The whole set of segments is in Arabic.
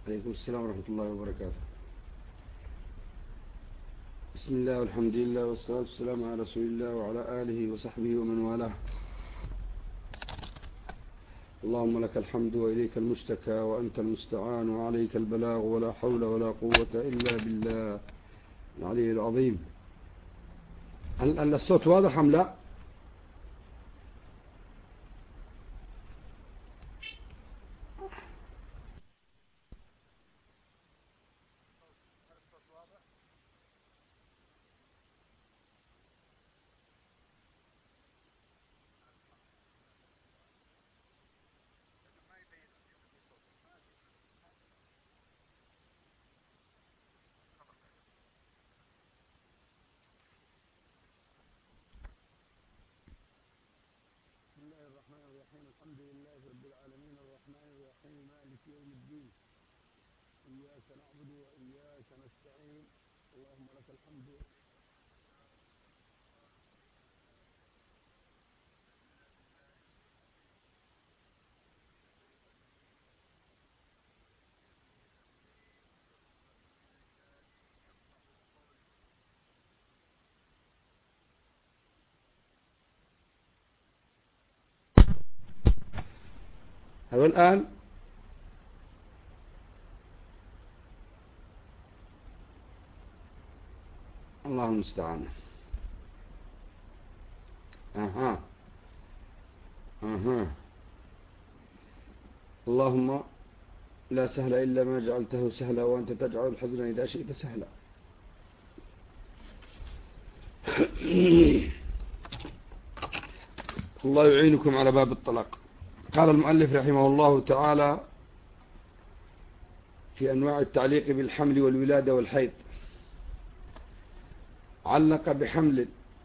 عليكم السلام ورحمة الله وبركاته. بسم الله والحمد لله والصلاة والسلام على رسول الله وعلى آله وصحبه ومن والاه. اللهم لك الحمد وإليك المشتكى وأنت المستعان وعليك البلاغ ولا حول ولا قوة إلا بالله العلي العظيم. الصوت واضح أم لا؟ بسم الله الرحمن الرحيم. الحمد لله رب العالمين الرحمن الرحيم مالك يوم الدين. إياك نعبد وإياك نستعين. اللهم لك الحمد. هل الآن؟ الله المستعان. أها اللهم لا سهل إلا ما جعلته سهلا وأنت تجعل الحزن إذا شئت سهلا. الله يعينكم على باب الطلاق. قال المؤلف رحمه الله تعالى في أنواع التعليق بالحمل والولادة والحيض: علق بحمل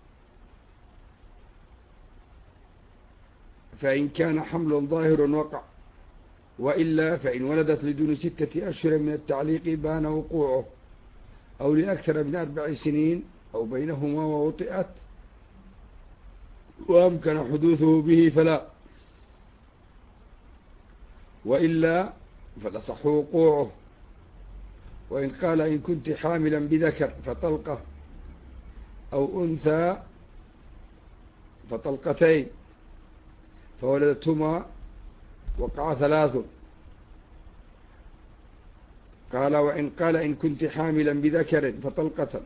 فإن كان حمل ظاهر وقع، وإلا فإن ولدت لدون 6 أشهر من التعليق بان وقوعه، أو لأكثر من 4 سنين أو بينهما ووطئت وأمكن حدوثه به فلا، وإلا فالأصح وقوعه. وإن قال إن كنت حاملا بذكر فطلقة، أو أنثى فطلقتين، فولدتهما وقع 3. قال وإن قال إن كنت حاملا بذكر فطلقة،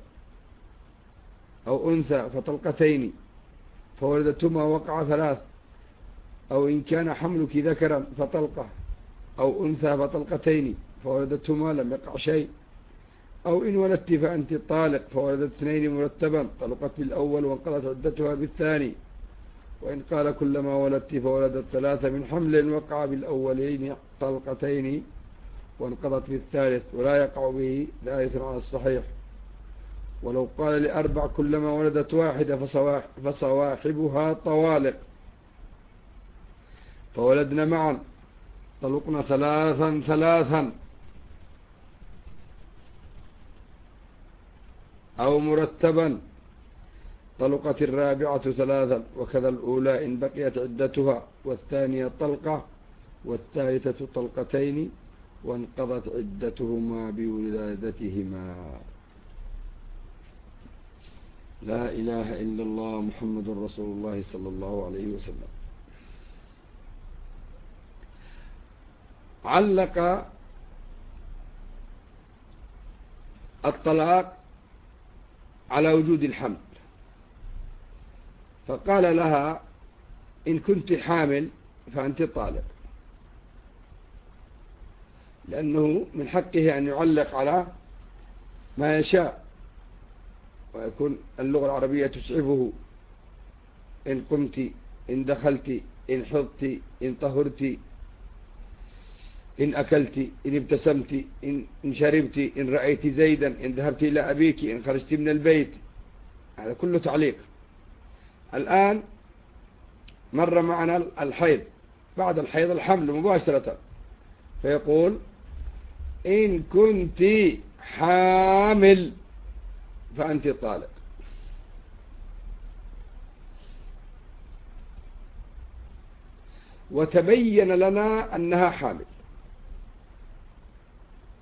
أو أنثى فطلقتين، فولدتهما وقع 3. أو إن كان حملك ذكرا فطلقة، أو أنثى فطلقتين، فولدتهما لم يقع شيء. أو إن ولدت فأنت طالق، فولدت 2 مرتبا، طلقت بالأول وانقضت عدتها بالثاني. وإن قال كلما ولدت فولدت 3 من حمل، وقع بالأولين طلقتين وانقضت بالثالث، ولا يقع به ثالث على الصحيح. ولو قال ل4 كلما ولدت 1 فصواحبها طوالق، فولدنا معا، طلقنا 3 أو مرتبا، طلقت الرابعة 3، وكذا الأولى إن بقيت عدتها، والثانية طلقة، والثالثة طلقتين، وانقضت عدتهما بولادتهما. لا إله إلا الله محمد رسول الله صلى الله عليه وسلم. علق الطلاق على وجود الحمل، فقال لها إن كنت حامل فأنت طالق، لأنه من حقه أن يعلق على ما يشاء، ويكون اللغة العربية تسعفه: إن قمت، إن دخلت، إن حضت، إن طهرت، إن أكلت، إن ابتسمت، إن شربت، إن رأيت زيدا، إن ذهبت إلى أبيك، إن خرجت من البيت. هذا كله تعليق. الآن مر معنا الحيض، بعد الحيض الحمل مباشرة، فيقول إن كنت حامل فأنت طالق. وتبين لنا أنها حامل،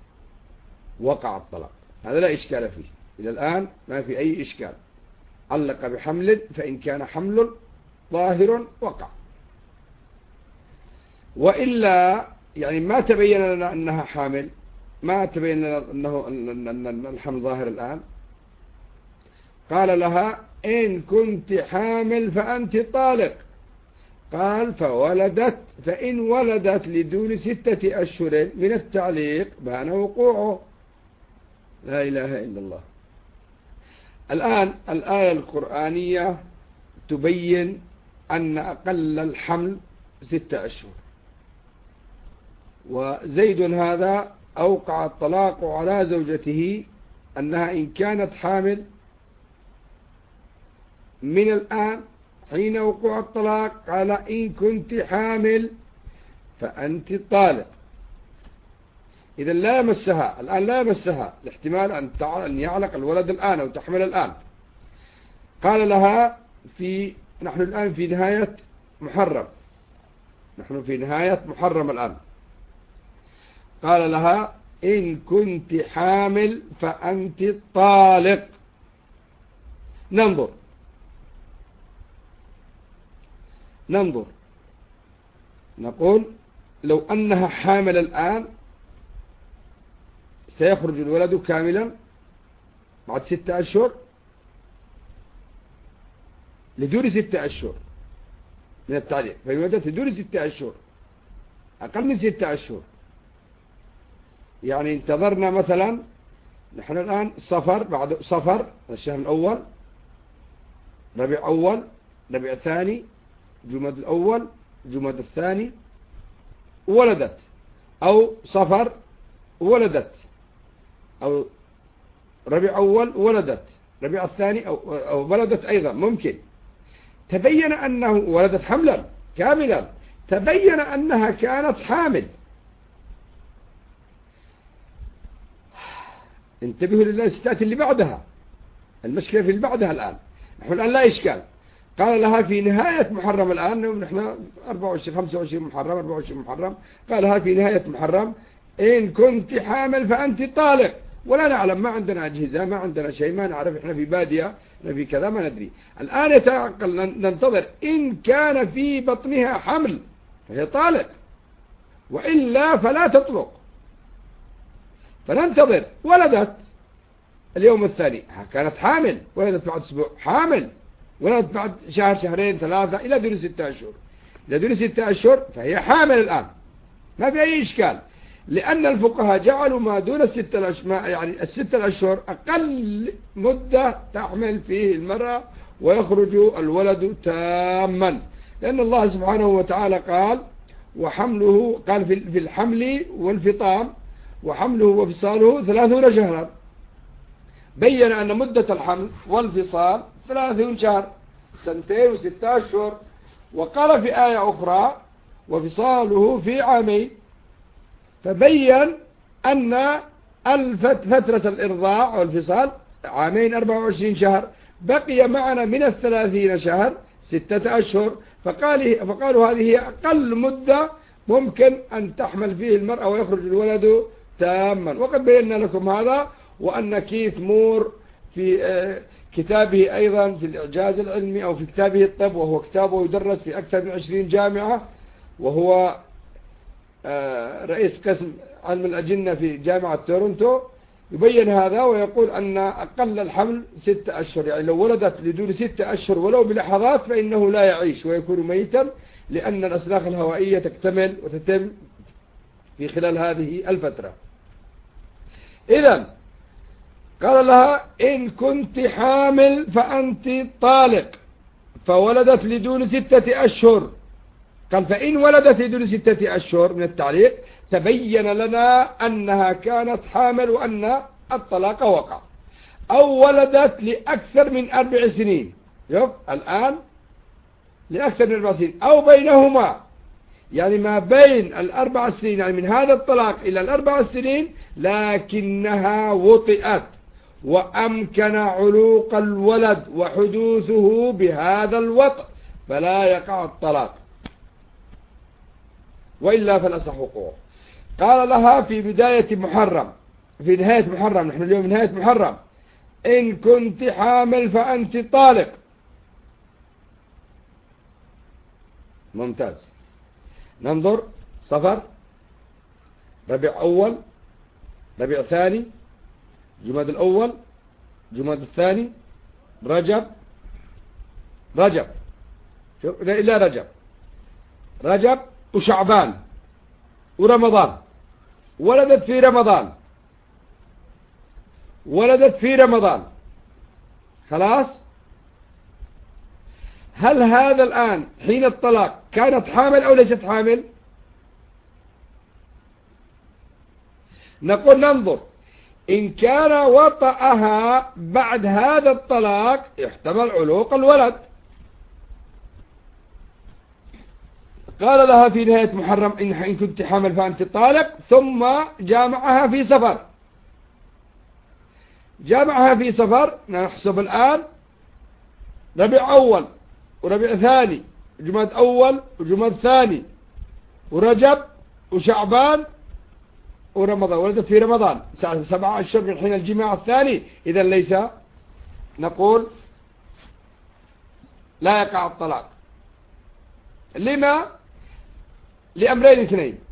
وقع الطلاق. هذا لا إشكال فيه، إلى الآن ما في أي إشكال. علق بحمل، فإن كان حمل ظاهر وقع، وإلا يعني ما تبين لنا أنها حامل، ما تبين لنا أن الحمل ظاهر الآن. قال لها إن كنت حامل فأنت طالق. قال فولدت، فإن ولدت لدون 6 أشهر من التعليق بان وقوعه. لا إله إلا الله. الآن الآية القرآنية تبين أن أقل الحمل 6 أشهر، وزيد هذا أوقع الطلاق على زوجته أنها إن كانت حامل من الآن حين وقوع الطلاق، قال إن كنت حامل فأنت طالق. إذا لا يمسها الآن، لا يمسها الاحتمال أن يعلق الولد الآن أو تحمل الآن. قال لها نحن الآن في نهاية محرم، نحن في نهاية محرم الآن. قال لها إن كنت حامل فأنت طالق. ننظر نقول لو أنها حامل الآن سيخرج الولد كاملا بعد 6 أشهر لدور 6 أشهر من التعليق، فالولد تدور 6 أشهر، أقل من 6 أشهر. يعني انتظرنا مثلا نحن الآن صفر، بعد صفر الشهر الأول، ربيع أول، ربيع ثاني، جماد الأول، جماد الثاني، ولدت، أو صفر ولدت، أو ربيع أول ولدت، ربيع الثاني أو ولدت أيضا ممكن. تبين أنه ولدت حملا كاملا، تبين أنها كانت حامل. انتبهوا للستات اللي بعدها، المشكلة في اللي بعدها الآن. نحن الآن لا إشكال. قال لها في نهاية محرم الآن، نحن 24 25 محرم 24 محرم، قال لها في نهاية محرم إن كنت حامل فأنت طالق. ولا نعلم، ما عندنا أجهزة، ما عندنا شيء، ما نعرف، إحنا في بادية، إحنا في كذا، ما ندري. الآن يتعقل، ننتظر إن كان في بطنها حمل فهي طالق، وإلا فلا تطلق. فننتظر. ولدت اليوم الثاني، كانت حامل، ولدت بعد أسبوع حامل، ولدت بعد شهر شهرين 3 إلى دون 6 أشهر، إلى دون 6 أشهر فهي حامل الآن، ما في أي إشكال. لأن الفقهاء جعلوا ما دون 6 أشهر، يعني 6 أشهر أقل مدة تحمل فيه المرأة ويخرج الولد تاما. لأن الله سبحانه وتعالى قال وحمله، قال في الحمل والفطام وحمله وفصاله 30 شهرا. بين أن مدة الحمل والفصال 30 شهر، 2 و6 أشهر. وقال في آية أخرى وفصاله في 2 عام. فبين أن فترة الإرضاع والفصال 2 24 شهر، بقي معنا من 30 شهر 6 أشهر. فقالوا هذه هي أقل مدة ممكن أن تحمل فيه المرأة ويخرج الولد تاما. وقد بينا لكم هذا، وأن كيث مور في كتابه أيضا في الإعجاز العلمي، أو في كتابه الطب، وهو كتابه يدرس في أكثر من 20 جامعة، وهو رئيس قسم علم الأجنة في جامعة تورنتو، يبين هذا ويقول أن أقل الحمل 6 أشهر. يعني لو ولدت لدون 6 أشهر ولو بلحظات فإنه لا يعيش ويكون ميتا، لأن الأسلاخ الهوائية تكتمل وتتم في خلال هذه الفترة. إذن قال لها إن كنت حامل فأنت طالق. فولدت لدون 6 أشهر. قال فإن ولدت لدون 6 أشهر من التعليق تبين لنا أنها كانت حامل وأن الطلاق وقع. أو ولدت لأكثر من 4 سنين، شوف الآن لأكثر من 4 سنين، أو بينهما، يعني ما بين 4 سنين، يعني من هذا الطلاق إلى 4 سنين، لكنها وطئت وأمكن علوق الولد وحدوثه بهذا الوطء، فلا يقع الطلاق، وإلا فالأصح وقوعه. قال لها في بداية محرم في نهاية محرم، نحن اليوم نهاية محرم، إن كنت حامل فأنت طالق. ممتاز. ننظر: صفر، ربيع أول، ربيع ثاني، جماد الأول، جماد الثاني، رجب، شوف لا رجب وشعبان ورمضان. ولدت في رمضان. خلاص. هل هذا الآن حين الطلاق كانت حامل أو ليست حامل؟ نقول ننظر: إن كان وطأها بعد هذا الطلاق يحتمل علوق الولد. قال لها في نهاية محرم: إن كنت حامل فأنت طالق. ثم جامعها في سفر. نحسب الآن: ربيع أول وربيع ثاني، جماد أول وجماد ثاني، ورجب وشعبان ورمضان. ولدت في رمضان 7 أشهر من حين الجماع الثاني. إذا ليس، نقول لا يقع الطلاق. لما؟ لأمرين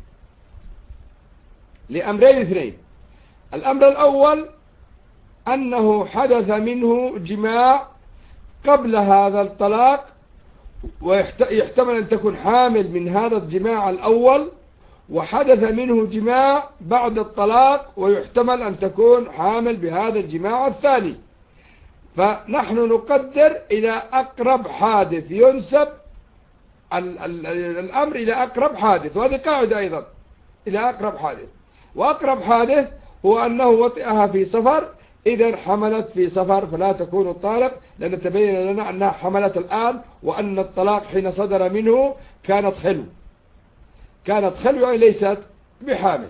اثنين. الأمر الأول أنه حدث منه جماع قبل هذا الطلاق، ويحتمل أن تكون حامل من هذا الجماع الأول، وحدث منه جماع بعد الطلاق، ويحتمل أن تكون حامل بهذا الجماع الثاني. فنحن نقدر إلى أقرب حادث، ينسب الأمر إلى أقرب حادث، وهذه قاعدة أيضا، إلى أقرب حادث. وأقرب حادث هو أنه وطئها في سفر. إذا حملت في سفر فلا تكون الطالق، لأن تبين لنا أنها حملت الآن، وأن الطلاق حين صدر منه كانت خلو، يعني ليست بحامل.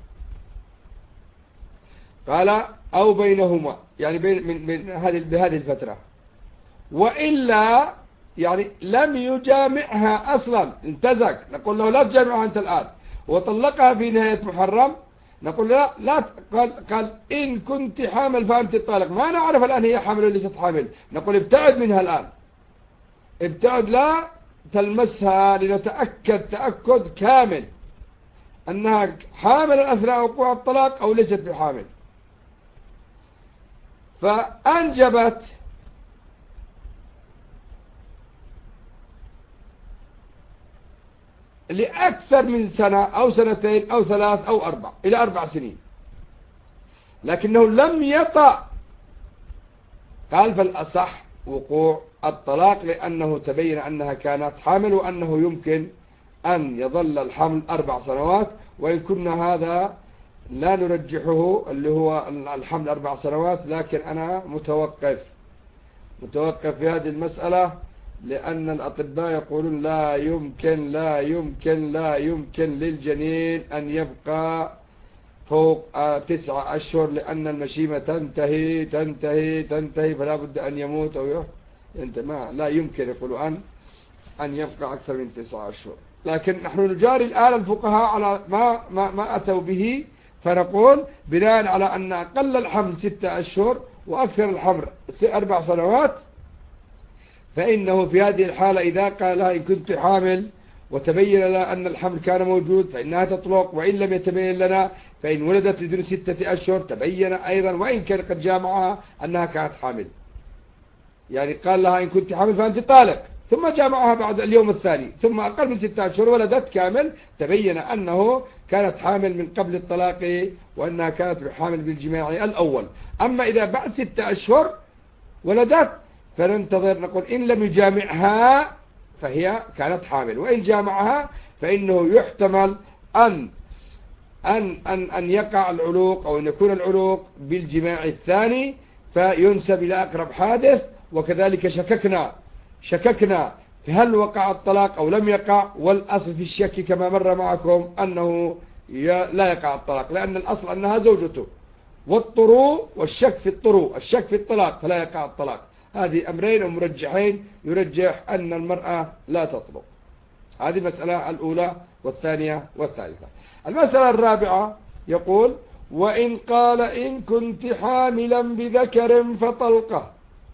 قال: أو بينهما، يعني بهذه الفترة. وإلا يعني لم يجامعها أصلا، انتزك، نقول له لا تجامعها أنت الآن، وطلقها في نهاية محرم. نقول لا قال إن كنت حامل فأنت طالق. ما نعرف الآن هي حامل ولا ليست حامل. نقول ابتعد منها الآن، لا تلمسها، لنتأكد تأكد كامل أنها حامل أثناء وقوع الطلاق أو ليست بحامل. فأنجبت لأكثر من سنة أو سنتين أو 3 أو 4 إلى 4 سنين، لكنه لم يطأ. قال: فالأصح وقوع الطلاق، لأنه تبين أنها كانت حامل، وأنه يمكن أن يظل الحمل 4 سنوات. وإن كنا هذا لا نرجحه، اللي هو الحمل 4 سنوات، لكن أنا متوقف في هذه المسألة، لأن الأطباء يقولون لا يمكن للجنين أن يبقى فوق 9 أشهر، لأن المشيمة تنتهي فلا بد أن يموت أو لا يمكن، يقولوا أن يبقى أكثر من 9 أشهر. لكن نحن نجاري الآن الفقهاء على ما أتوا به، فنقول بناء على أن أقل الحمل 6 أشهر وأكثر الحمل 4 سنوات، فإنه في هذه الحالة إذا قال لها إن كنت حامل وتبين لنا أن الحمل كان موجود فإنها تطلق، وإن لم يتبين لنا فإن ولدت لدون 6 أشهر تبين أيضا، وإن كان قد جامعها أنها كانت حامل. يعني قال لها إن كنت حامل فأنت طالق، ثم جامعها بعد اليوم الثاني، ثم أقل من 6 أشهر ولدت كامل، تبين أنه كانت حامل من قبل الطلاق، وأنها كانت حامل بالجماع الأول. أما إذا بعد 6 أشهر ولدت فننتظر، نقول إن لم يجامعها فهي كانت حامل، وإن جامعها فإنه يحتمل أن يقع العلوق، أو أن يكون العلوق بالجماع الثاني، فينسب إلى أقرب حادث. وكذلك شككنا في هل وقع الطلاق أو لم يقع، والأصل في الشك كما مر معكم أنه لا يقع الطلاق، لأن الأصل أنها زوجته، والطرو والشك في الطرو، الشك في الطلاق، فلا يقع الطلاق. هذه أمرين ومرجحين، يرجح أن المرأة لا تطلق. هذه المسألة الأولى والثانية والثالثة. المسألة الرابعة يقول: وإن قال إن كنت حاملا بذكر فطلقة.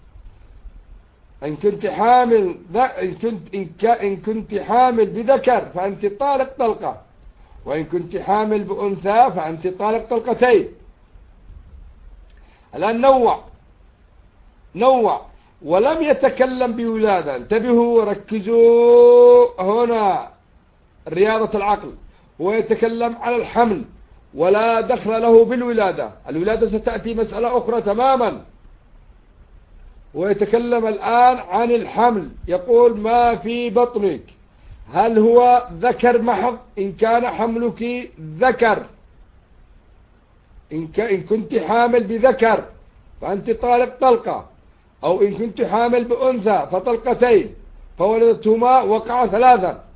إن كنت حامل إن كنت حامل بذكر فأنت طالق طلقة، وإن كنت حامل بأنثى فأنت طالق طلقتين. الآن نوع ولم يتكلم بولادة. انتبهوا وركزوا هنا رياضة العقل. هو يتكلم على الحمل ولا دخل له بالولادة. الولادة ستأتي مسألة أخرى تماما. ويتكلم الآن عن الحمل، يقول ما في بطنك هل هو ذكر محض؟ إن كان حملك ذكر، إن كنت حامل بذكر فأنت طالق طلقة، أو إن كنت حامل بأنثى فطلقتين، فولدتهما وقع ثلاثا.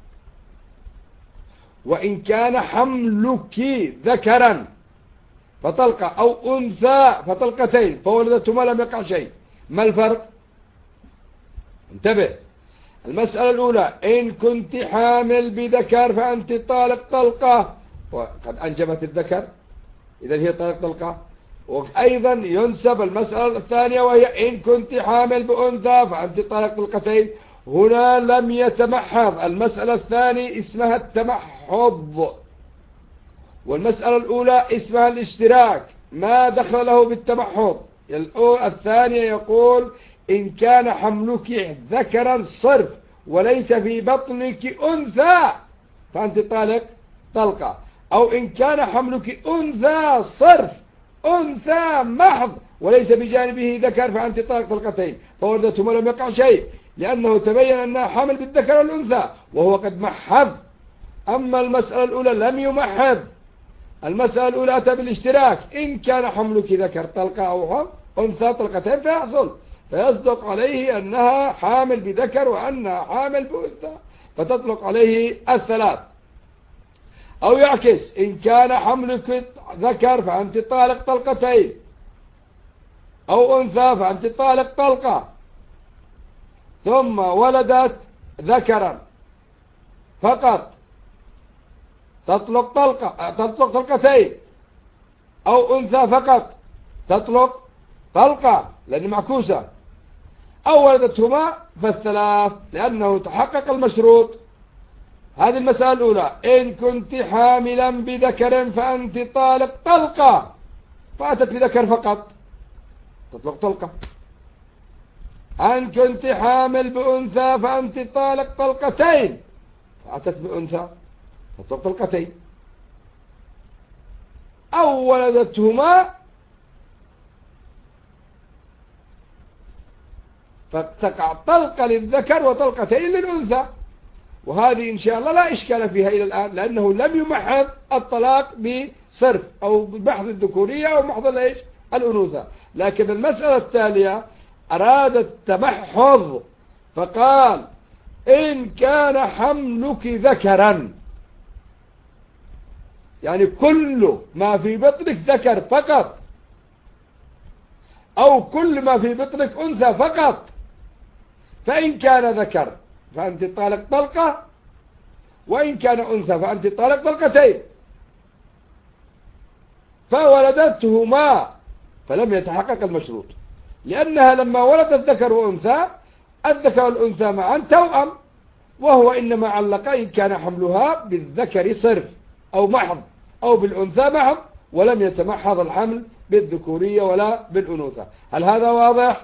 وإن كان حملك ذكرا فطلقة، أو أنثى فطلقتين، فولدتهما لم يقع شيء. ما الفرق؟ انتبه. المسألة الأولى إن كنت حامل بذكر فأنت طالق طلقة، وقد أنجبت الذكر إذا هي طالق طلقة. وأيضا ينسب المسألة الثانية وهي إن كنت حامل بأنثى فأنت طالق طلقتين. هنا لم يتمحض. المسألة الثانية اسمها التمحض، والمسألة الأولى اسمها الاشتراك، ما دخل له بالتمحض. الثانية يقول إن كان حملك ذكرا صرف وليس في بطنك أنثى فأنت طالق طلقة، أو إن كان حملك أنثى صرف، أنثى محض وليس بجانبه ذكر فأنت طالق طلقتين، فولدتهما لم يقع شيء، لأنه تبين أنها حمل بالذكر والأنثى وهو قد محض. أما المسألة الأولى لم يمحض. المسألة الأولى أتى بالاشتراك، إن كان حملك ذكر طلقة أو أنثى طلقتين فيصدق عليه أنها حامل بذكر وأنها حامل بأنثى فتطلق عليه الثلاث. أو يعكس، إن كان حملك ذكر فأنت طالق طلقتين، أو أنثى فأنت طالق طلقة، ثم ولدت ذكرا فقط تطلق طلقتين، أو أنثى فقط تطلق طلقة لأن معكوسة، أو ولدتهما فالثلاث لأنه تحقق المشروط. هذه المسألة الأولى. إن كنت حاملا بذكر فأنت طالق طلقة، فأتت بذكر فقط تطلق طلقة. إن كنت حامل بأنثى فأنت طالق طلقتين، فأتت بأنثى تطلق طلقتين. أو ولدتهما فتقع طلقة للذكر وطلقتين للأنثى. وهذه إن شاء الله لا إشكال فيها إلى الآن، لأنه لم يمحض الطلاق بصرف أو بمحض الذكورية أو محض الأنوثة. لكن المسألة التالية أراد التمحض فقال إن كان حملك ذكرا، يعني كل ما في بطنك ذكر فقط، أو كل ما في بطنك أنثى فقط، فإن كان ذكر فأنت طالق طلقة، وإن كان أنثى فأنت طالق طلقتين. فولدتهما فلم يتحقق المشروط، لأنها لما ولدت ذكر وأنثى الذكر والأنثى معا توأم، وهو إنما علق إن كان حملها بالذكر صرف أو محض أو بالأنثى محض، ولم يتمحض الحمل بالذكورية ولا بالأنوثة. هل هذا واضح؟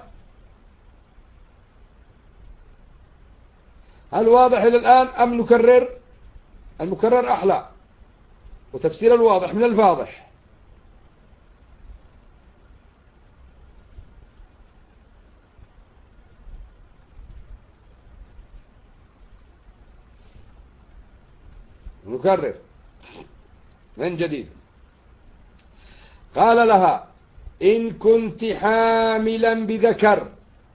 هل واضح إلى الآن أم نكرر؟ المكرر أحلى، وتفسير الواضح من الفاضح. نكرر من جديد. قال لها إن كنت حاملا بذكر.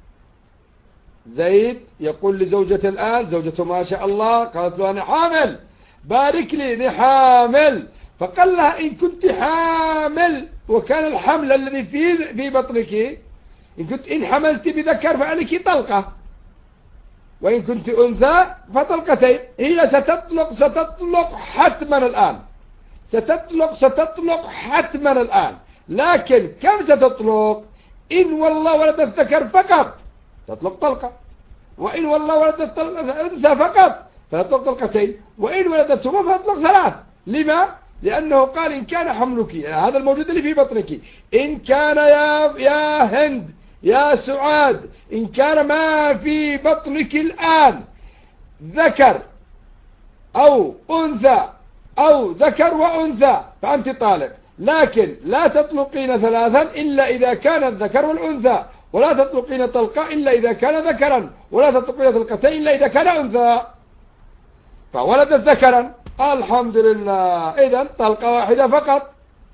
زيد يقول لزوجته الآن، زوجته ما شاء الله قالت له أنا حامل، بارك لي أنا حامل. فقال لها إن كنت حامل وكان الحمل الذي في بطنك إن حملت بذكر فعليك طلقة، وإن كنت أنثى فطلقتين. هي ستطلق حتما الآن، ستطلق حتما الآن، لكن كم ستطلق؟ إن والله ولدت ذكر فقط تطلق طلقة، وإن والله ولدت أنثى فقط فتطلق طلقتين، وإن ولدت ثم فتطلق ثلاث. لما؟ لأنه قال إن كان حملك هذا الموجود اللي في بطنك، إن كان يا هند يا سعاد، إن كان ما في بطنك الآن ذكر أو أنثى أو ذكر وأنثى فأنت طالق، لكن لا تطلقين ثلاثا إلا إذا كان الذكر والأنثى، ولا تطلقين طلقة إلا إذا كان ذكرا، ولا تطلقين طلقتين إلا إذا كان أنثى. فولدت ذكرا الحمد لله، إذن طلقة واحدة فقط،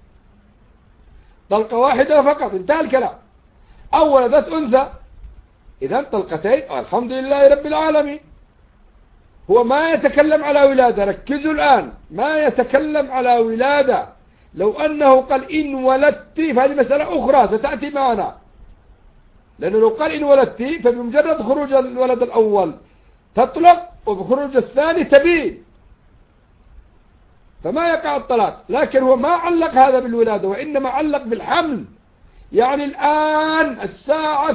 طلقة واحدة فقط، انتهى الكلام. أو ولدت أنثى إذن طلقتين الحمد لله رب العالمين. هو ما يتكلم على ولادة، ركزوا الآن، ما يتكلم على ولادة. لو أنه قال إن ولدت فهذه مسألة أخرى ستأتي معنا، لأنه لو قال إن ولدت فبمجرد خروج الولد الأول تطلق، وبخروج الثاني تبين، فما يقع الطلاق. لكن هو ما علق هذا بالولادة، وإنما علق بالحمل. يعني الآن الساعة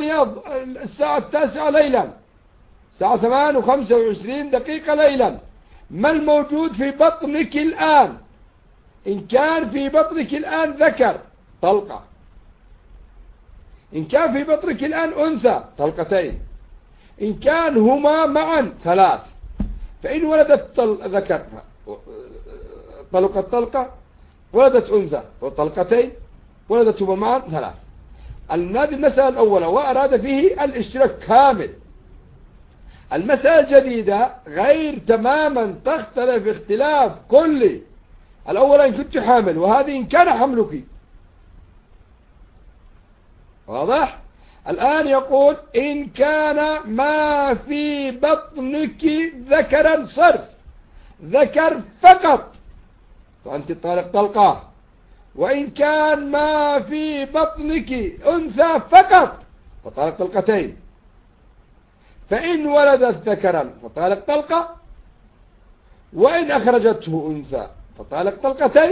9 ليلا، الساعة 8:25 ليلا، ما الموجود في بطنك الآن؟ إن كان في بطنك الآن ذكر طلقة، إن كان في بطنك الآن أنثى طلقتين، إن كان هما معا ثلاث. فإن ولدت ذكر طلقت طلقة، ولدت أنثى طلقتين، ولدت هما معا ثلاث. هذه المسألة الأولى، وأراد فيه الاشتراك كامل. المسألة الجديدة غير تماما، تختلف اختلاف كلي. الأولى إن كنت حامل، وهذه إن كان حملك. واضح؟ الآن يقول إن كان ما في بطنك ذكرا صرف، ذكر فقط فأنت طالق طلقة، وإن كان ما في بطنك أنثى فقط فطالق طلقتين. فإن ولدت ذكرا فطالق طلقة، وإن أخرجته أنثى فطالق طلقتين.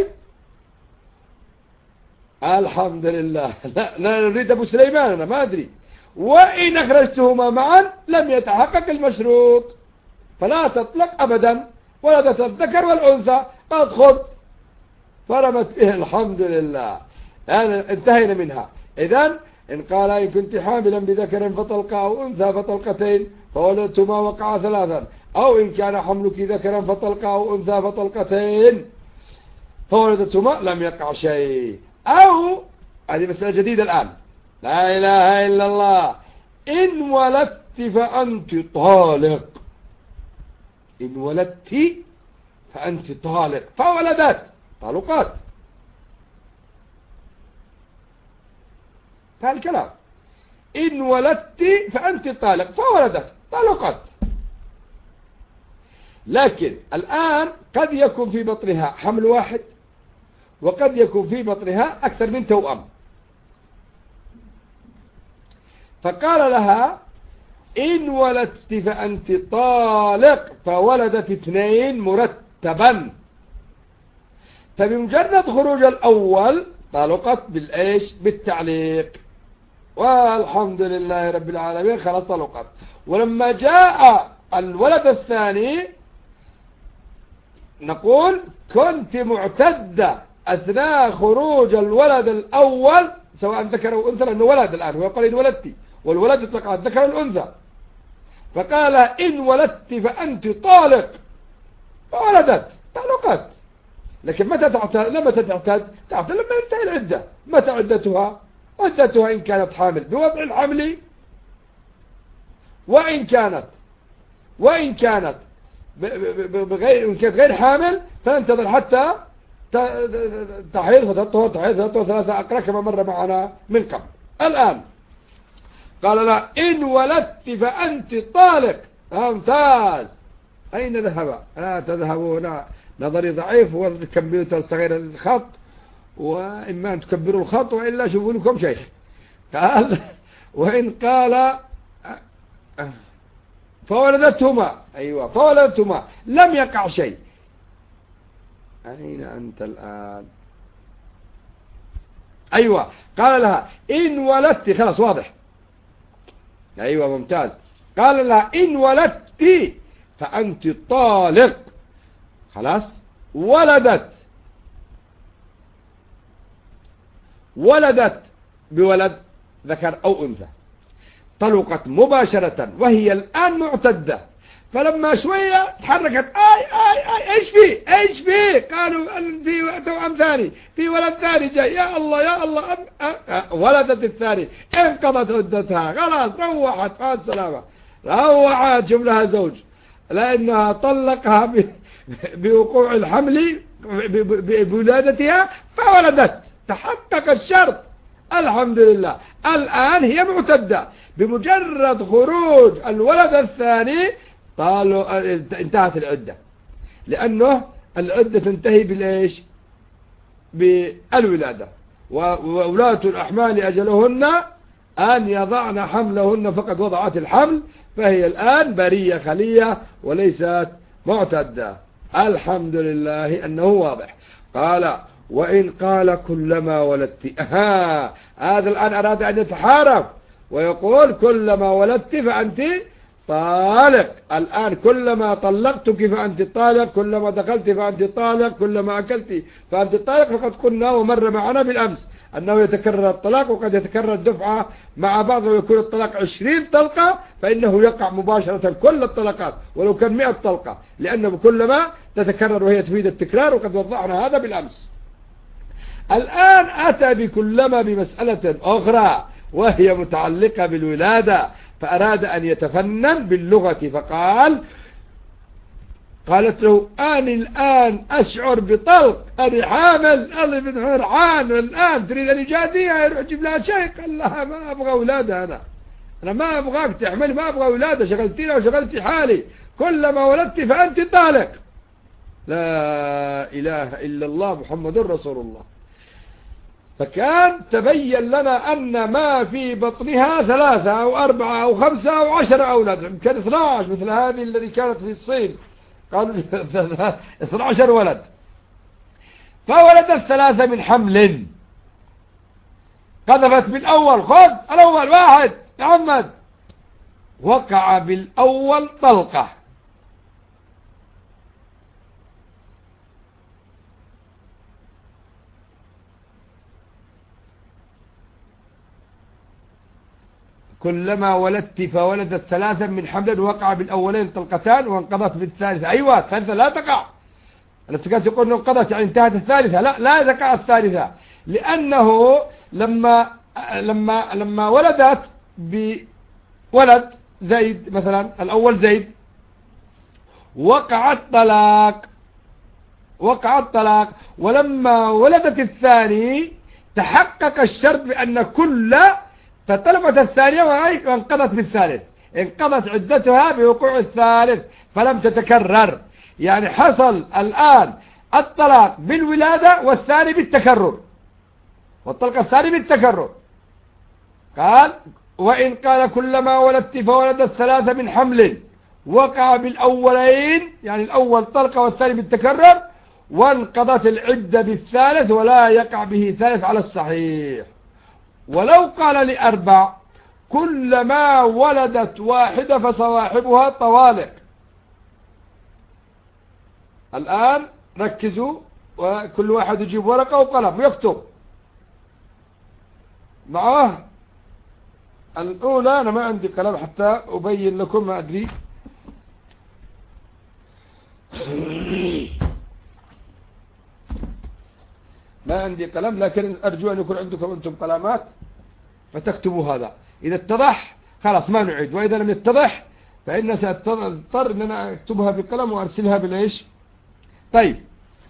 الحمد لله. لا نريد أبو سليمان، أنا ما أدري. وإن أخرجتهما معا لم يتحقق المشروط فلا تطلق أبدا. ولدت الذكر والأنثى قد خذ فرمت به، الحمد لله. الآن انتهينا منها. إذن إن قال إن كنت حاملا بذكر فطلقة أو أنثى فطلقتين فولدتما وقع ثلاثا، أو إن كان حملك ذكرا فطلقة أو أنثى فطلقتين فولدتما لم يقع شيء. أو هذه مسألة جديدة الآن، لا إله إلا الله، إن ولدت فأنت طالق، إن ولدت فأنت طالق، فولدت طالقات. فالكلام إن ولدت فأنت طالق فولدت طالقات. لكن الآن قد يكون في بطنها حمل واحد، وقد يكون في بطنها أكثر من توأم. فقال لها إن ولدت فأنت طالق فولدت اثنين مرتبا. فبمجرد خروج الأول طلقت بالإيش؟ بالتعليق، والحمد لله رب العالمين، خلاص طلقت. ولما جاء الولد الثاني نقول كنت معتدة أثناء خروج الولد الأول سواء ذكر أو أنثى، لأنه ولد الآن، هو يقول إن ولدت، والولد يطلق على الذكر والأنثى. فقال إن ولدت فأنت طالق فولدت طلقت. لكن متى تعتد؟ لما تعتد لما ينتهي العدة. متى عدتها؟ عدتها إن كانت حامل بوضع الحمل، وإن كانت بغير، إن كانت غير حامل فننتظر حتى تحيض فتطهر، تحيض 3 أقرأ كما مر معنا من قبل. الآن قال لا إن ولدت فأنت طالق. ممتاز. أين ذهب؟ لا تذهبون، نظري ضعيف والكمبيوتر صغير الخط، وإما أن تكبروا الخط وإلا شوفوا لكم شيخ. قال وإن قال فولدتهما، أيوة فولدتهما لم يقع شيء. أين أنت الآن؟ أيوة، قال لها إن ولدت، خلاص واضح، أيوة ممتاز. قال لها إن ولدت فأنت طالق، خلاص. ولدت بولد ذكر أو أنثى، طلقت مباشرة وهي الآن معتدة، فلما شوية تحركت ايش في قالوا في توأم ثاني، في ولد ثاني جاي، يا الله ولدت الثاني، انقضت عدتها، خلاص روحت مع السلامة، روحت، شوف لها زوج، لأنها طلقها بوقوع الحمل بولادتها فولدت، تحقق الشرط، الحمد لله. الآن هي معتدة، بمجرد خروج الولد الثاني انتهت العدة، لأنه العدة تنتهي بالإيش؟ بالولادة. وولاة الأحمال أجلهن أن يضعن حملهن، فقد وضعت الحمل، فهي الآن برية خلية وليست معتدة. الحمد لله أنه واضح. قال وإن قال كلما ولدت، هذا الآن أراد أن يتحارب ويقول كلما ولدت فأنت طالق. الآن كلما طلقتك فأنت طالق، كلما دخلت فأنت طالق، كلما أكلت فأنت طالق. فقد قلنا ومر معنا بالأمس أنه يتكرر الطلاق، وقد يتكرر الدفعة مع بعض، ويكون الطلاق 20 طلقة، فإنه يقع مباشرة كل الطلقات ولو كان 100 طلقة، لأنه كلما تتكرر وهي تفيد التكرار، وقد وضحنا هذا بالأمس. الآن أتى بكلما بمسألة أخرى وهي متعلقة بالولادة، فأراد أن يتفنن باللغة، قالت له أنا الآن أشعر بطلق، أنا حامل، أنا بن فرحان، والآن تريد أن يجاديها يروح يجيب لها شيء. قال لها ما أبغى ولادة، أنا ما أبغاك تحمل، ما أبغى ولادة، شغلتينا وشغلتي حالي، كلما ولدت فأنت طالق. لا إله إلا الله محمد رسول الله. فكان تبين لنا أن ما في بطنها 3 أو 4 أو 5 أو 10 أولاد، يمكن 12 مثل هذه التي كانت في الصين، قالوا 12 ولد. فولدت 3 من حمل، قذفت بالأول، خذ الأول واحد محمد، وقع بالأول طلقة، كلما ولدت فولدت 3 من حمل، وقع بالأولين طلقتان وانقضت بالثالثة. أيوة الثالثة لا تقع، أنا افتكرت يقول انقضت يعني انتهت الثالثة، لا تقع الثالثة، لأنه لما ولدت بولد زيد مثلا، الأول زيد، وقع الطلاق، ولما ولدت الثاني تحقق الشرط بأن كل، فطلبت الثانية وانقضت بالثالث، انقضت عدتها بوقوع الثالث فلم تتكرر، يعني حصل الآن الطلاق بالولادة والثاني بالتكرر، والطلقة الثاني بالتكرر. قال وإن قال كلما ولدت فولدت 3 من حمل، وقع بالأولين يعني الأول طلقة والثاني بالتكرر، وانقضت العدة بالثالث ولا يقع به ثالث على الصحيح. ولو قال ل4 كلما ولدت واحدة فصواحبها طوالق. الآن ركزوا، وكل واحد يجيب ورقة وقلم ويكتب معه. الأولى أنا ما عندي قلم حتى أبين لكم، ما أدري ما عندي قلم، لكن أرجو أن يكون عندكم أنتم قلمات فتكتبوا هذا. إذا اتضح خلاص ما نعيد، وإذا لم يتضح فإن سأضطر أن أنا أكتبها بقلم وأرسلها بالإيش. طيب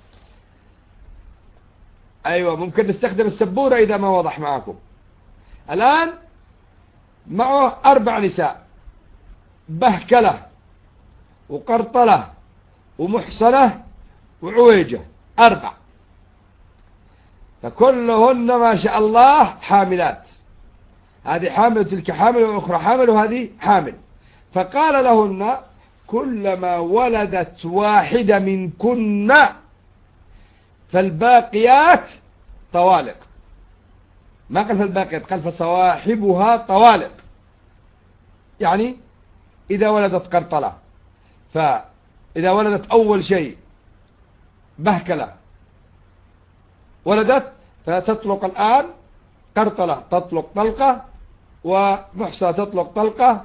أيوة، ممكن نستخدم السبورة إذا ما وضح معكم. الآن معه 4 نساء، بهكلة وقرطلة ومحصنة وعويجة، 4، فكلهن ما شاء الله حاملات، هذه حامل وتلك حامل وأخرى حامل وهذه حامل. فقال لهن كلما ولدت واحدة منكن فالباقيات طوالق. ما قال فالباقيات، قال فصواحبها طوالق. يعني إذا ولدت قرطلة، فإذا ولدت أول شيء بهكلة ولدت، فتطلق الآن قرطلة تطلق طلقة، ومحصى تطلق طلقة،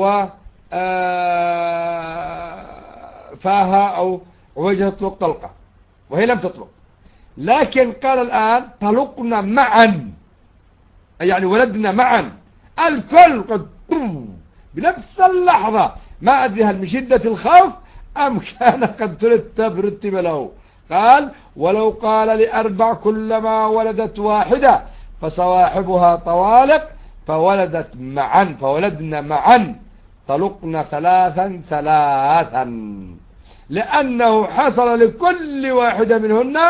فاها أو عويجة تطلق طلقة، وهي لم تطلق. لكن قال الآن طلقنا معا، يعني ولدنا معا الكل قد بنفس اللحظة. ما أدري هل من شدة الخوف أم كان قد رتب له. قال ولو قال لأربع كلما ولدت واحدة فصواحبها طوالق، فولدنا معا طلقنا ثلاثا، لأنه حصل لكل واحدة منهن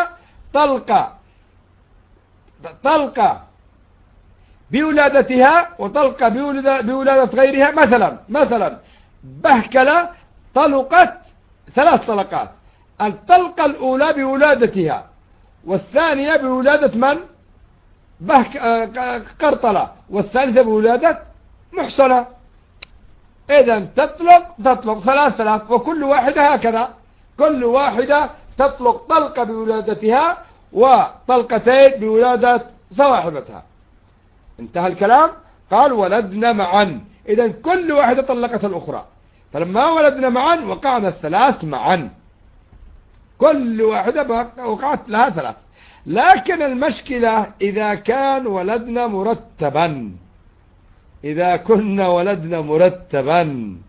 طلقة بولادتها، وطلقة بولادة غيرها. مثلا بهكلة طلقت 3 طلقات، الطلقة الأولى بولادتها، والثانية بولادة من؟ قرطلة، والثالثة بولادة محصنة. إذن تطلق 3، وكل واحدة هكذا، كل واحدة تطلق طلقة بولادتها وطلقتين بولادة صواحبتها. انتهى الكلام. قال ولدنا معا، إذن كل واحدة طلقت الأخرى، فلما ولدنا معا وقعنا الثلاث معا، كل واحدة وقعت لها 3. لكن المشكلة إذا كان ولدنا مرتبا، إذا كنا ولدنا مرتبا،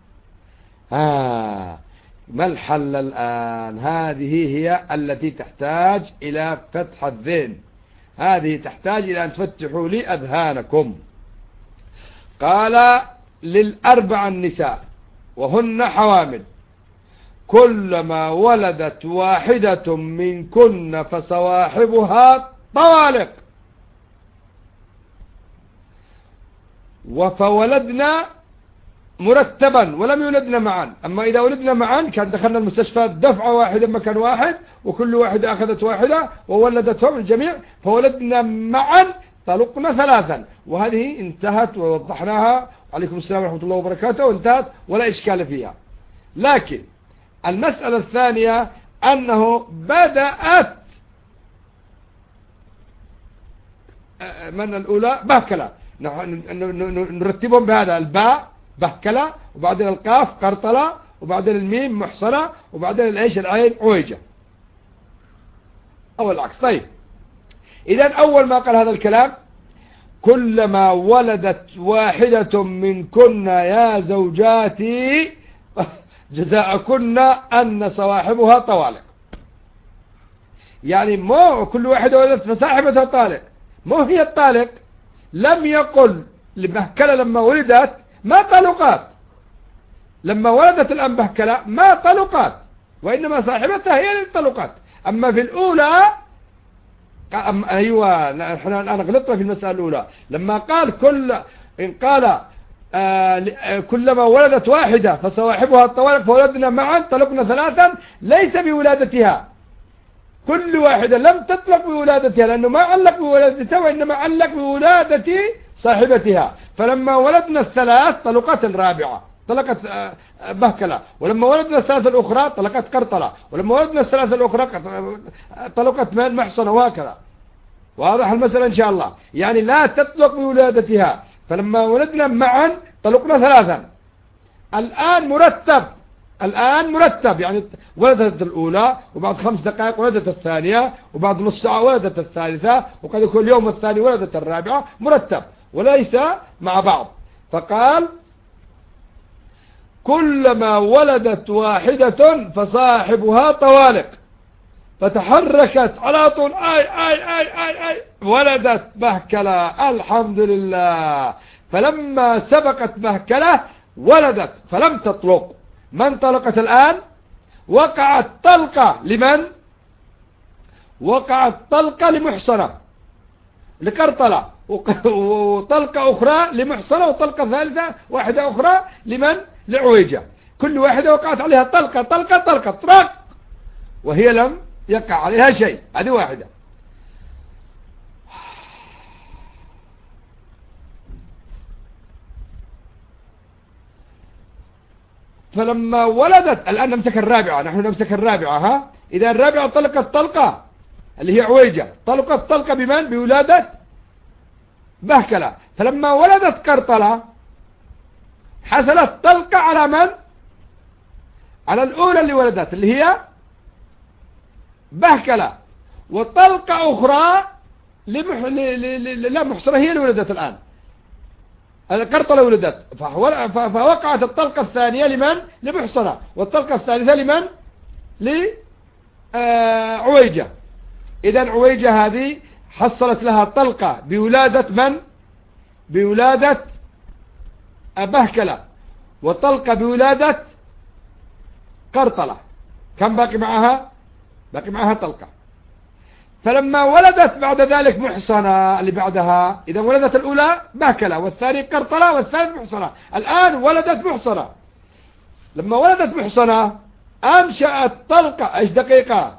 ما الحل الآن؟ هذه هي التي تحتاج إلى فتح الذهن، هذه تحتاج إلى أن تفتحوا لي أذهانكم. قال للأربع النساء وهن حوامل كلما ولدت واحدة منكن فصواحبها طوالق، فولدنا مرتبا ولم يولدنا معا. أما إذا ولدنا معا كان دخلنا المستشفى دفعة واحدة مكان واحد، وكل واحدة أخذت واحدة وولدتهم الجميع، فولدنا معا طلقنا 3. وهذه انتهت ووضحناها، عليكم السلام ورحمة الله وبركاته، وانتهت ولا إشكال فيها. لكن المسألة الثانية أنه بدأت من الأولى بهكلة، نرتبهم بهذا: الباء بهكلة، وبعدين القاف قرطلة، وبعدين الميم محصنة، وبعدين العيش العين عويجة، أو العكس. طيب، إذن أول ما قال هذا الكلام: كلما ولدت واحدة منكن يا زوجاتي جزاءكن أن صواحبها طوالق. يعني مو كل واحدة ولدت فصاحبتها طالق، مو هي الطالق. لم يقل لبهكلة لما ولدت ما طلقات، لما ولدت الآن بهكلة ما طلقات، وإنما صاحبتها هي الطلقات. أما في الأولى أيوة، نحن الآن غلطنا في المسألة الأولى لما قال كلما ولدت واحدة فصواحبها الطوالق فولدنا معا طلقنا 3، ليس بولادتها. كل واحدة لم تطلق بولادتها، لأنه ما علق بولادتها، وإنما علق بولادة صاحبتها. فلما ولدنا 3 طلقت الرابعة، طلقت بهكلة، ولما ولدنا 3 الأخرى طلقت قرطلة، ولما ولدنا 3 الأخرى طلقت محصنة، وهكذا. واضح المسألة إن شاء الله؟ يعني لا تطلق بولادتها. فلما ولدنا معا طلقنا 3. الآن مرتب، يعني ولدت الأولى، وبعد 5 دقائق ولدت الثانية، وبعد نص ساعة ولدت الثالثة، وقد يكون اليوم الثاني ولدت الرابعة، مرتب وليس مع بعض. فقال كلما ولدت واحدة فصاحبها طوالق، فتحركت على طول. أي ولدت بهكلة، الحمد لله. فلما سبقت بهكلة ولدت فلم تطلق. من طلقت الآن؟ وقعت طلقة لمن؟ وقعت طلقة لمحصنة لقرطلة، وطلقة أخرى لمحصنة، وطلقة ثالثة واحدة أخرى لمن؟ لعويجة. كل واحدة وقعت عليها طلقة طرق، وهي لم يقع عليها شيء. هذه واحدة. فلما ولدت، الآن نمسك الرابعة، نحن نمسك الرابعة. ها، إذا الرابعة طلقت طلقة اللي هي عويجة، طلقت طلقة بمن؟ بولادة بهكلة. فلما ولدت قرطلة حصلت طلقة على من؟ على الأولى اللي ولدت اللي هي بهكلة، وطلقة أخرى لا محصنة هي اللي ولدت الآن، القرطلة ولدت، فوقعت الطلقة الثانية لمن؟ لمحصنة، والطلقة الثالثة لمن؟ لعويجة. إذن عويجة هذه حصلت لها طلقة بولادة من؟ بولادة بهكلة، وطلقة بولادة قرطلة. كم باقي معها؟ باقي معها طلقة. فلما ولدت بعد ذلك محصنة اللي بعدها، إذا ولدت الأولى بهكلة والثاني قرطلة والثالث محصنة، الآن ولدت محصنة. لما ولدت محصنة أنشأت طلقة. إيش دقيقة؟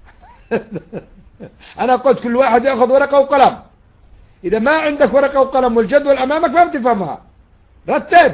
أنا قلت كل واحد يأخذ ورقة وقلم. إذا ما عندك ورقة وقلم والجدول أمامك ما بتفهمها. رتب.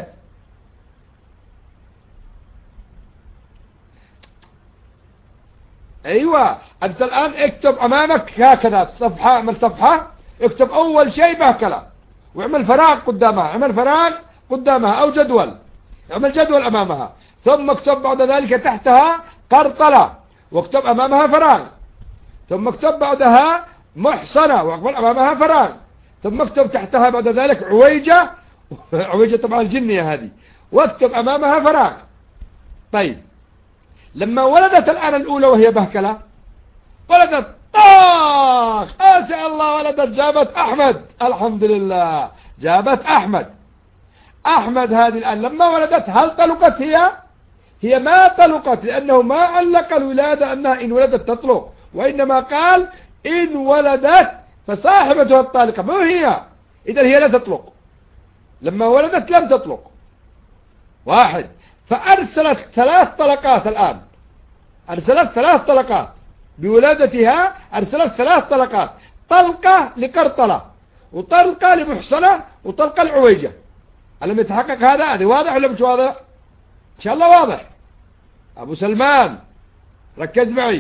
أيوة، أنت الآن اكتب أمامك هكذا صفحة، اعمل صفحة، اكتب أول شيء بهكلة، واعمل فراغ قدامها، اعمل فراغ قدامها أو جدول، اعمل جدول أمامها، ثم اكتب بعد ذلك تحتها قرطلة، واكتب أمامها فراغ، ثم اكتب بعدها محصنة، واقبل أمامها فراغ، ثم اكتب تحتها بعد ذلك عويجة، عويجة طبعا الجنية هذه، واكتب أمامها فراغ. طيب، لما ولدت الآن الأولى وهي بهكلة، ولدت طاخ، ما شاء الله، ولدت جابت أحمد، الحمد لله جابت أحمد. أحمد هذه الآن لما ولدت هل طلقت هي؟ هي ما طلقت، لأنه ما علق الولادة أنها إن ولدت تطلق، وإنما قال إن ولدت فصاحبتها الطالقة، مو هي. إذن هي لا تطلق، لما ولدت لم تطلق. واحد. فأرسلت 3 طلقات الآن، أرسلت 3 طلقات بولادتها، أرسلت 3 طلقات، طلقة لقرطلة، وطلقة لمحصنة، وطلقة لعويجة. ألم يتحقق هذا واضح ولا مش واضح؟ إن شاء الله واضح. أبو سلمان ركز معي.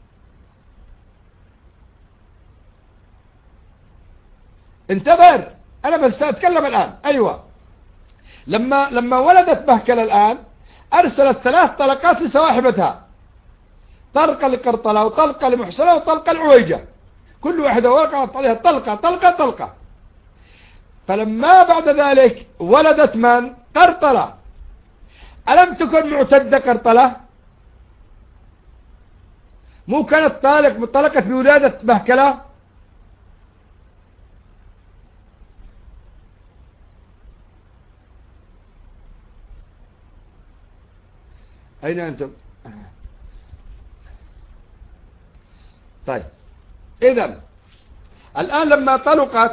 انتظر، أنا بس أتكلم الآن. أيوة، لما ولدت بهكلة الآن أرسلت 3 طلقات لصاحبتها، طلقة لقرطلة، وطلقة لمحصنة، وطلقة لعويجة، كل واحدة وقعت عليها طلقة طلقة طلقة. فلما بعد ذلك ولدت من؟ قرطلة. ألم تكن معتدة قرطلة؟ مو كانت طلقت بولادة بهكلة؟ أين أنتم؟ طيب، إذن الآن لما طلقت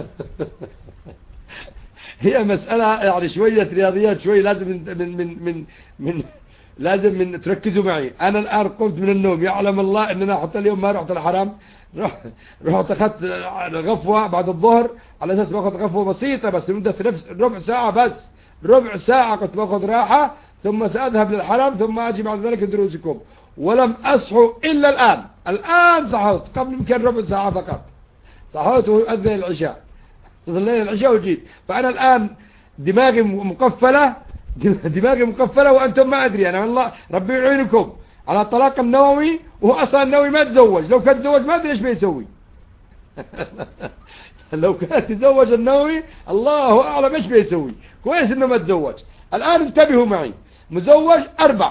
هي مسألة يعني شوية رياضيات، شوية لازم من لازم تركزوا معي. أنا الآن قمت من النوم، يعلم الله أننا حتى اليوم ما رحت الحرم، رحت أخذت غفوة بعد الظهر على أساس باخذ غفوة بسيطة بس لمدة ربع ساعة، بس ربع ساعة كنت باخذ راحة، ثم سأذهب للحرم، ثم أجي بعد ذلك دروسكم. ولم أصحوا إلا الآن صحوت قبل يمكن ربع ساعة فقط، صحوت وأذن العشاء، ظلينا العشاء وجيت. فأنا الآن دماغي مقفلة وأنتم ما أدري. أنا والله ربي يعينكم على طلاق النووي، وهو أصلا النووي ما تزوج، لو كان تزوج ما أدري إيش بيسوي. لو كان تزوج النووي الله أعلم إيش بيسوي. كويس إنه ما تزوج. الآن انتبهوا معي، مزوج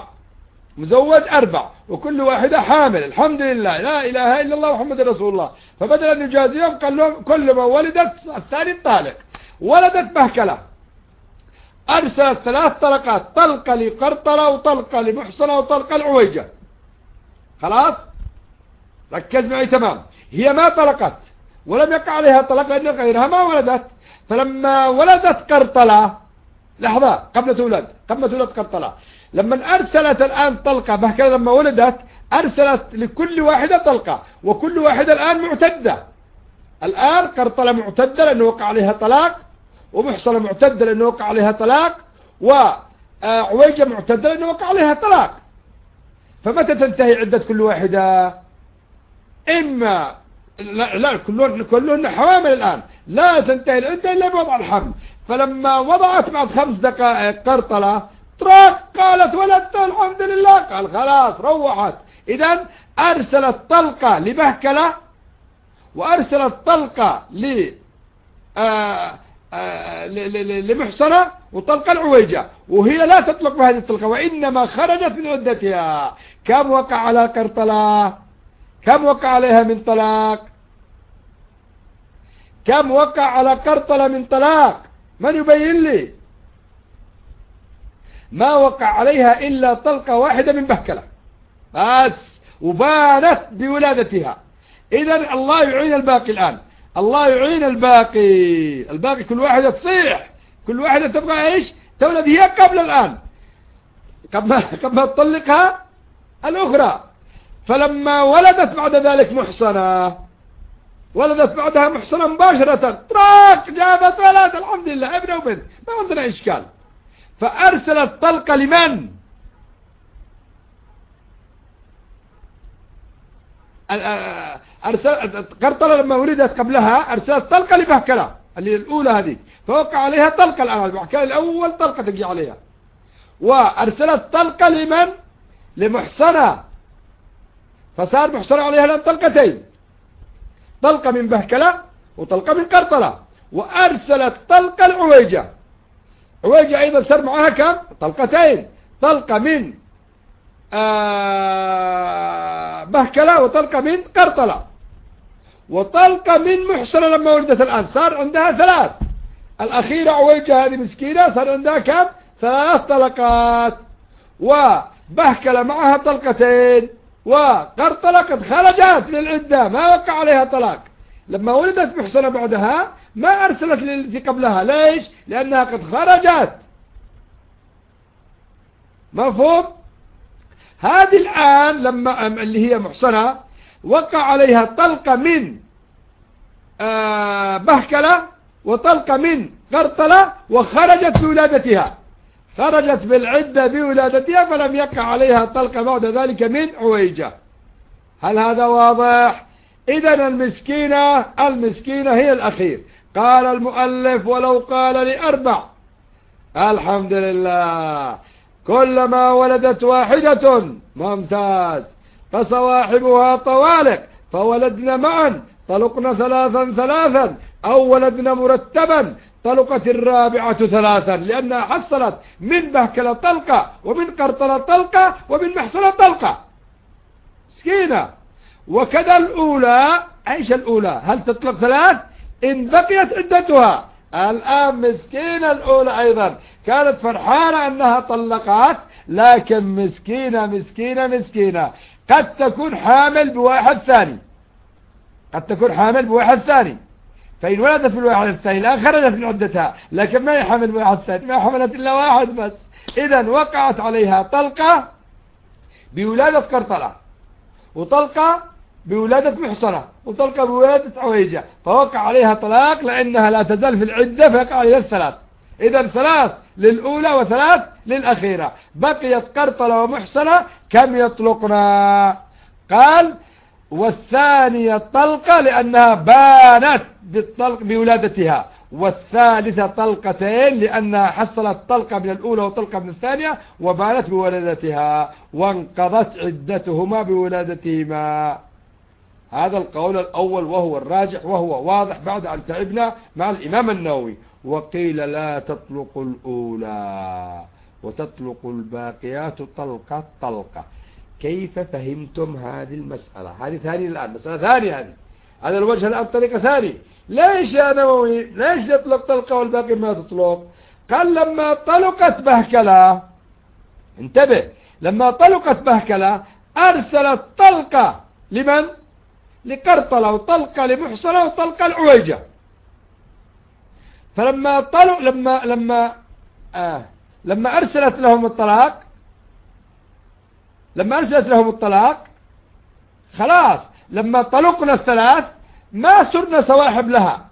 4، وكل واحدة حامل، الحمد لله، لا إله إلا الله محمد رسول الله. فبدل أن يجازيهم قال لهم كل ما ولدت الثاني الطالق. ولدت بهكلة، أرسلت 3 طلقات، طلقة لقرطلة، وطلقة لمحصنة، وطلقة لعويجة. خلاص، ركز معي تمام. هي ما طلقت ولم يقع عليها طلق لأن غيرها ما ولدت. فلما ولدت قرطلة، لحظة، قبل تولد قرطلة، لما أرسلت الآن طلقة بهكذا، لما ولدت أرسلت لكل واحدة طلقة، وكل واحدة الآن معتدة. الآن قرطلة معتدة لأنه وقع عليها طلاق، ومحصنة معتدة لأنه وقع عليها طلاق، وعويجة معتدة لأنه وقع عليها طلاق. فمتى تنتهي عدة كل واحدة؟ إما لا كلهن حوامل الآن، لا تنتهي العدة إلا بوضع الحمل. فلما وضعت بعد 5 دقائق قرطلة قالت ولدت الحمد لله، قال خلاص روحت. إذن أرسلت طلقة لبهكلة، وأرسلت طلقة لمحصنة، وطلقة العويجة، وهي لا تطلق بهذه الطلقة، وإنما خرجت من عدتها. كم وقع على قرطلة؟ كم وقع عليها من طلاق؟ كم وقع على قرطلة من طلاق؟ من يبين لي؟ ما وقع عليها إلا طلقة واحدة من بهكلة بس، وبانت بولادتها. إذن الله يعين الباقي الآن، الله يعين الباقي كل واحدة تصيح، كل واحدة تبغى إيش؟ تولد هي قبل الآن، قبل ما تطلقها الأخرى. فلما ولدت بعد ذلك محصنة، ولدت بعدها محصنة مباشرة، جابت ولد الحمد لله، ابن وبنت، ما عندنا إشكال. فأرسلت طلقة لمن؟ قرطلة لما ولدت قبلها أرسلت طلقة لبهكلة اللي الأولى هذه، فوقع عليها طلقة الآن، بهكلة الأول طلقة تجي عليها. وأرسلت طلقة لمن؟ لمحصنة، فصار محصنة عليها الآن طلقتين، طلقة من بهكلة وطلقة من قرطلة. وأرسلت طلقة العويجة، عويجة أيضا صار معها كم؟ طلقتين، طلقة من بهكلة، وطلقة من قرطلة، وطلقة من محصنة لما ولدت الآن، صار عندها 3. الأخيرة عويجة هذه مسكينة صار عندها كم؟ 3 طلقات. وبهكلة معها طلقتين، وقرطلة قد خرجت من العدة، ما وقع عليها طلاق. لما ولدت محصنة بعدها ما أرسلت للتي قبلها، ليش؟ لأنها قد خرجت. مفهوم؟ هذه الآن لما اللي هي محصنة وقع عليها طلقة من بهكلة وطلقة من قرطلة، وخرجت بولادتها، خرجت بالعدة بولادتها، فلم يقع عليها طلقة بعد ذلك من عويجة. هل هذا واضح؟ إذن المسكينة هي الأخير. قال المؤلف ولو قال ل4، الحمد لله، كلما ولدت واحدة ممتاز فصواحبها طوالق، فولدنا معا طلقنا 3 أو ولدنا مرتبا طلقت الرابعة 3، لأنها حصلت من بهكلة طلقة، ومن قرطلة طلقة، ومن محصنة طلقة. مسكينة. وكذا الأولى، ايش الأولى؟ هل تطلق 3 إن بقيت عدتها؟ الآن مسكينة الأولى أيضا كانت فرحانة أنها طلقات، لكن مسكينة قد تكون حامل بواحد ثاني، فإن ولدت بالواحد الثاني لا خرجت من عدتها، لكن ما يحمل بواحد ثاني، ما حملت إلا واحد بس. إذن وقعت عليها طلقة بولادة قرطلة، وطلقة بولادة محصنة، وطلقة بولادة عويجة، فوقع عليها طلاق لأنها لا تزال في العدة، فيقع عليها 3. إذن 3 للأولى و3 للأخيرة. بقيت قرطلة ومحصنة، كم يطلقنا؟ قال والثانية طلقة لأنها بانت بالطلق بولادتها، والثالثة طلقتين لأنها حصلت طلقة من الأولى وطلقة من الثانية وبانت بولادتها، وانقضت عدتهما بولادتهما. هذا القول الأول وهو الراجح وهو واضح بعد أن تعبنا مع الإمام النووي. وقيل لا تطلق الأولى وتطلق الباقيات طلقة. كيف فهمتم هذه المسألة؟ هذه ثانية الآن، مسألة ثانية هذه، هذا الوجه الآن طريقة ثانية. ليش يا نووي؟ ليش يطلق طلقة والباقي ما تطلق؟ قال لما طلقت بهكلة، انتبه، لما طلقت بهكلة أرسلت طلقة لمن؟ لقرطلة، وطلقة لمحصنة، وطلقة العويجة. فلما طلق لما أرسلت لهم الطلاق، خلاص لما طلقنا الثلاث ما صرنا سواحب لها،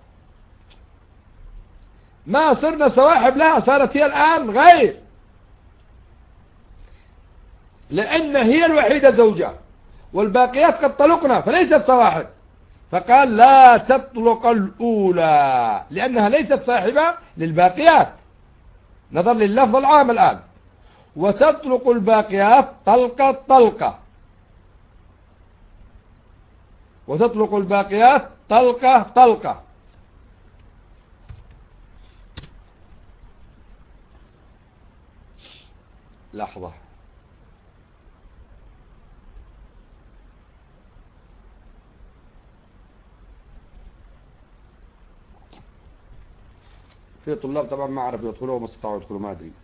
ما صرنا سواحب لها، صارت هي الآن غير، لأن هي الوحيدة زوجة والباقيات قد طلقنا فليست صواحب. فقال لا تطلق الأولى لأنها ليست صاحبة للباقيات، نظر لللفظ العام الآن. وتطلق الباقيات طلقة طلقة، وتطلق الباقيات طلقة طلقة. لحظة، في طلاب طبعا ما عرفوا يدخلوا وما استطاعوا يدخلوا، ما أدري.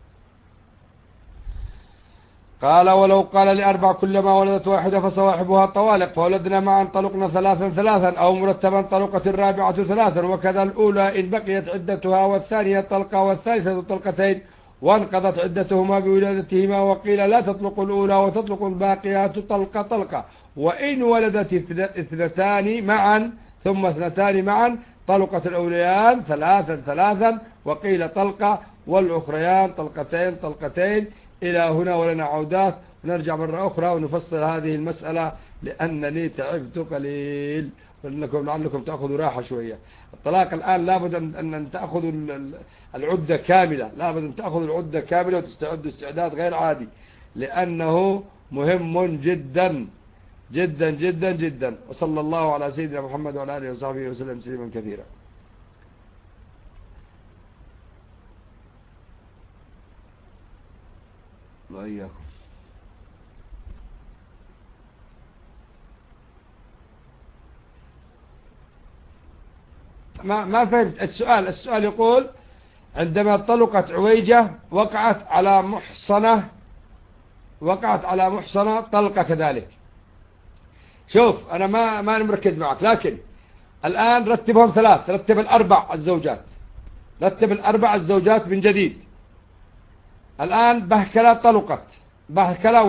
قال ولو قال لأربع كلما ولدت واحدة فصواحبها طوالق، فولدنا معا طلقنا ثلاثا ثلاثا، أو مرتبا طلقت الرابعة ثلاثا، وكذا الأولى إن بقيت عدتها، والثانية طلقة، والثالثة طلقتين، وانقضت عدتهما بولادتهما. وقيل لا تطلق الأولى وتطلق الباقيات طلقة طلقة، وإن ولدت اثنتان معا ثم اثنتان معا طلقت الأوليان ثلاثا ثلاثا، وقيل طلقة والأخريان طلقتين طلقتين. إلى هنا ولنا عودات، ونرجع مرة أخرى ونفصل هذه المسألة لأنني تعبت قليل، لعلكم تأخذوا راحة شوية. الطلاق الآن لابد أن تأخذوا العدة كاملة، لابد أن تأخذوا العدة كاملة وتستعدوا استعداد غير عادي، لأنه مهم جدا جدا جدا جدا. وصلى الله على سيدنا محمد وعلى آله وصحبه وسلم تسليما كثيرا. وإياكم. ما فهمت السؤال يقول عندما طلقت عويجة وقعت على محصنة طلقة كذلك. شوف أنا ما مركز معك، لكن الآن رتبهم ثلاث، رتب الأربع الزوجات من جديد. الآن بهكلة طلقت، بهكلة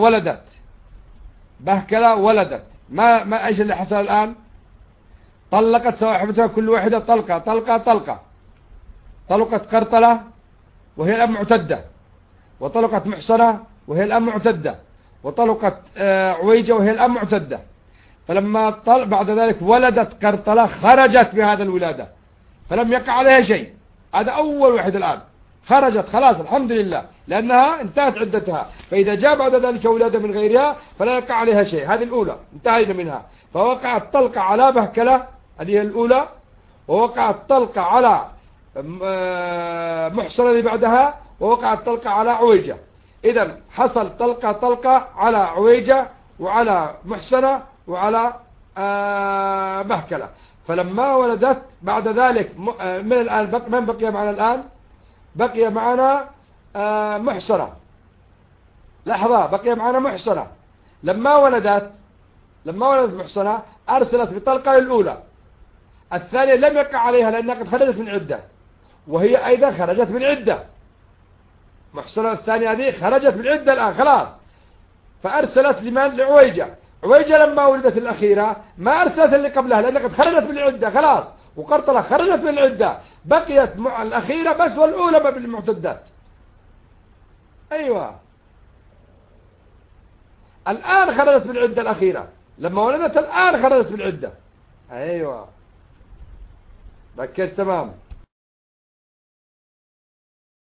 ولدت، ما ايش اللي حصل الآن؟ طلقت صاحبتها كل واحدة طلقة طلقة طلقة. طلقت قرطلة وهي الآن معتدة، وطلقت محصنة وهي الآن معتدة، وطلقت عويجة وهي الآن معتدة. فلما بعد ذلك ولدت قرطلة خرجت بهذا الولادة فلم يقع عليها شيء. هذا أول واحد الآن خرجت خلاص الحمد لله، لأنها انتهت عدتها. فإذا جاء بعد ذلك ولادة من غيرها فلا يقع عليها شيء. هذه الأولى انتهينا منها. فوقعت طلقة على بهكلة، هذه الأولى، ووقعت طلقة على محصنة اللي بعدها، ووقعت طلقة على عويجة. إذا حصل طلقة على عويجة وعلى محصنة وعلى بهكلة. فلما ولدت بعد ذلك من الآن من بقي معنا الآن؟ بقي معنا محصنة. لحظة، بقي معنا محصنة. لما ولدت محصنة أرسلت بطلقة للأولى، الثانية لم يقع عليها لأنها قد خرجت من عدة، وهي أيضا خرجت من عدة. محصنة الثانية هذه خرجت من عدة الآن خلاص. فأرسلت لمن؟ لعويجة. عويجة لما ولدت الأخيرة ما أرسلت اللي قبلها لأنها قد خرجت من العدة خلاص، وقرطلة خرجت من العدة، بقيت الأخيرة بس والأولى بالمعتدات. أيوة، الآن خرجت من العدة الأخيرة، لما ولدت الآن خرجت من العدة. أيوة، ركز تمام.